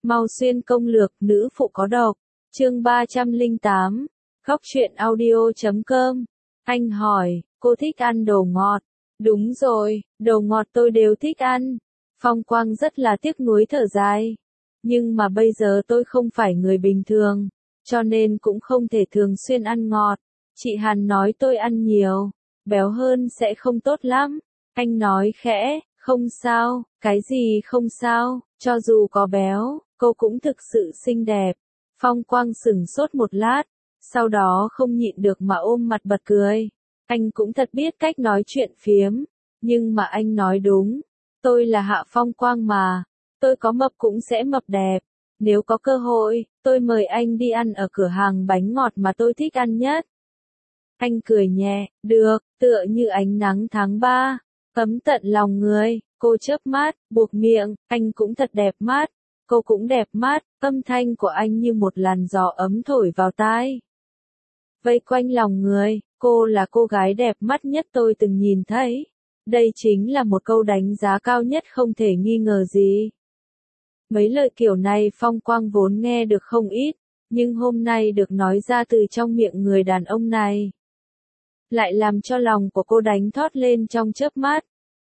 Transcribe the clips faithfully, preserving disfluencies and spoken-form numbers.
Mau xuyên công lược nữ phụ có độc. Chương ba trăm lẻ tám. Góc truyện audio chấm com. Anh hỏi, cô thích ăn đồ ngọt? Đúng rồi, đồ ngọt tôi đều thích ăn. Phong Quang rất là tiếc nuối thở dài. Nhưng mà bây giờ tôi không phải người bình thường, cho nên cũng không thể thường xuyên ăn ngọt. Chị Hàn nói tôi ăn nhiều, béo hơn sẽ không tốt lắm. Anh nói khẽ, không sao, cái gì không sao, cho dù có béo, cô cũng thực sự xinh đẹp. Phong Quang sững sốt một lát, sau đó không nhịn được mà ôm mặt bật cười. Anh cũng thật biết cách nói chuyện phiếm, nhưng mà anh nói đúng. Tôi là Hạ Phong Quang mà, tôi có mập cũng sẽ mập đẹp. Nếu có cơ hội, tôi mời anh đi ăn ở cửa hàng bánh ngọt mà tôi thích ăn nhất. Anh cười nhẹ, được, tựa như ánh nắng tháng ba, ấm tận lòng người. Cô chớp mắt, buộc miệng, anh cũng thật đẹp mắt. Cô cũng đẹp mắt, âm thanh của anh như một làn gió ấm thổi vào tai. Vây quanh lòng người, cô là cô gái đẹp mắt nhất tôi từng nhìn thấy. Đây chính là một câu đánh giá cao nhất không thể nghi ngờ gì. Mấy lời kiểu này Phong Quang vốn nghe được không ít, nhưng hôm nay được nói ra từ trong miệng người đàn ông này, lại làm cho lòng của cô đánh thót lên trong chớp mắt.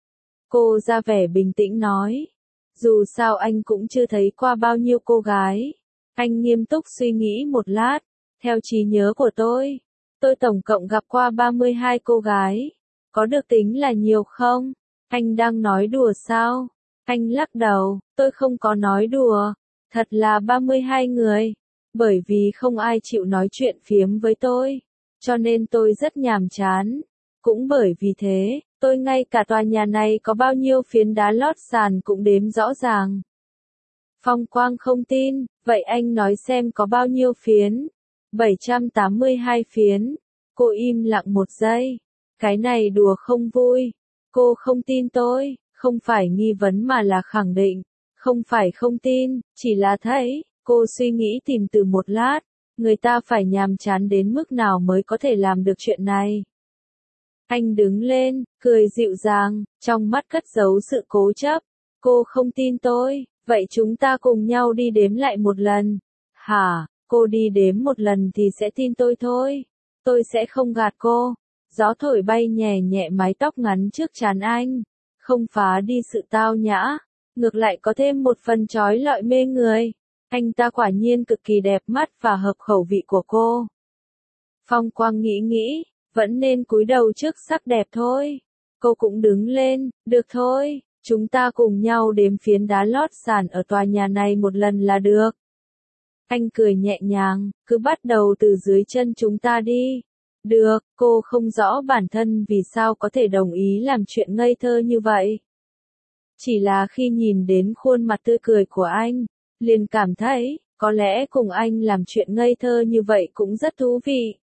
Cô ra vẻ bình tĩnh nói, dù sao anh cũng chưa thấy qua bao nhiêu cô gái. Anh nghiêm túc suy nghĩ một lát, theo trí nhớ của tôi, tôi tổng cộng gặp qua ba mươi hai cô gái. Có được tính là nhiều không? Anh đang nói đùa sao? Anh lắc đầu, tôi không có nói đùa, thật là ba mươi hai người. Bởi vì không ai chịu nói chuyện phiếm với tôi, cho nên tôi rất nhàm chán. Cũng bởi vì thế, tôi ngay cả tòa nhà này có bao nhiêu phiến đá lót sàn cũng đếm rõ ràng. Phong Quang không tin, vậy anh nói xem có bao nhiêu phiến? bảy trăm tám mươi hai phiến. Cô im lặng một giây. Cái này đùa không vui. Cô không tin tôi, không phải nghi vấn mà là khẳng định. Không phải không tin, chỉ là thấy. Cô suy nghĩ tìm từ một lát. Người ta phải nhàm chán đến mức nào mới có thể làm được chuyện này. Anh đứng lên, cười dịu dàng, trong mắt cất giấu sự cố chấp. Cô không tin tôi, vậy chúng ta cùng nhau đi đếm lại một lần. Hả, cô đi đếm một lần thì sẽ tin tôi thôi. Tôi sẽ không gạt cô. Gió thổi bay nhẹ nhẹ mái tóc ngắn trước trán anh. Không phá đi sự tao nhã, ngược lại có thêm một phần trói lọi mê người. Anh ta quả nhiên cực kỳ đẹp mắt và hợp khẩu vị của cô. Phong Quang nghĩ nghĩ, vẫn nên cúi đầu trước sắc đẹp thôi. Cô cũng đứng lên, được thôi, chúng ta cùng nhau đếm phiến đá lót sàn ở tòa nhà này một lần là được. Anh cười nhẹ nhàng, cứ bắt đầu từ dưới chân chúng ta đi. Được, cô không rõ bản thân vì sao có thể đồng ý làm chuyện ngây thơ như vậy. Chỉ là khi nhìn đến khuôn mặt tươi cười của anh, liền cảm thấy, có lẽ cùng anh làm chuyện ngây thơ như vậy cũng rất thú vị.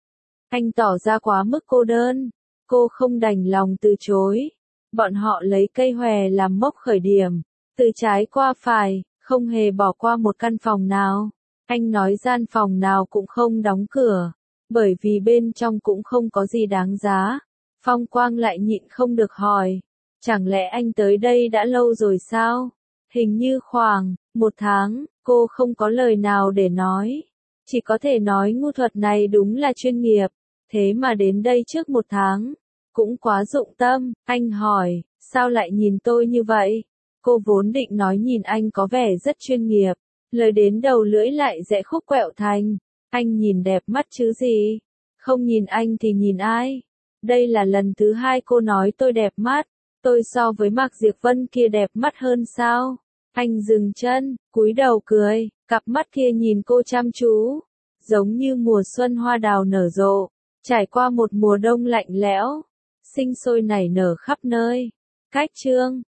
Anh tỏ ra quá mức cô đơn, cô không đành lòng từ chối. Bọn họ lấy cây hòe làm mốc khởi điểm, từ trái qua phải, không hề bỏ qua một căn phòng nào. Anh nói gian phòng nào cũng không đóng cửa, bởi vì bên trong cũng không có gì đáng giá. Phong Quang lại nhịn không được hỏi, chẳng lẽ anh tới đây đã lâu rồi sao? Hình như khoảng một tháng. Cô không có lời nào để nói, chỉ có thể nói ngu thuật này đúng là chuyên nghiệp. Thế mà đến đây trước một tháng, cũng quá dụng tâm. Anh hỏi, sao lại nhìn tôi như vậy? Cô vốn định nói nhìn anh có vẻ rất chuyên nghiệp, lời đến đầu lưỡi lại rẽ khúc quẹo thành, anh nhìn đẹp mắt chứ gì? Không nhìn anh thì nhìn ai? Đây là lần thứ hai cô nói tôi đẹp mắt, tôi so với Mạc Diệp Vân kia đẹp mắt hơn sao? Anh dừng chân, cúi đầu cười, cặp mắt kia nhìn cô chăm chú, giống như mùa xuân hoa đào nở rộ, trải qua một mùa đông lạnh lẽo, sinh sôi nảy nở khắp nơi. Cách chương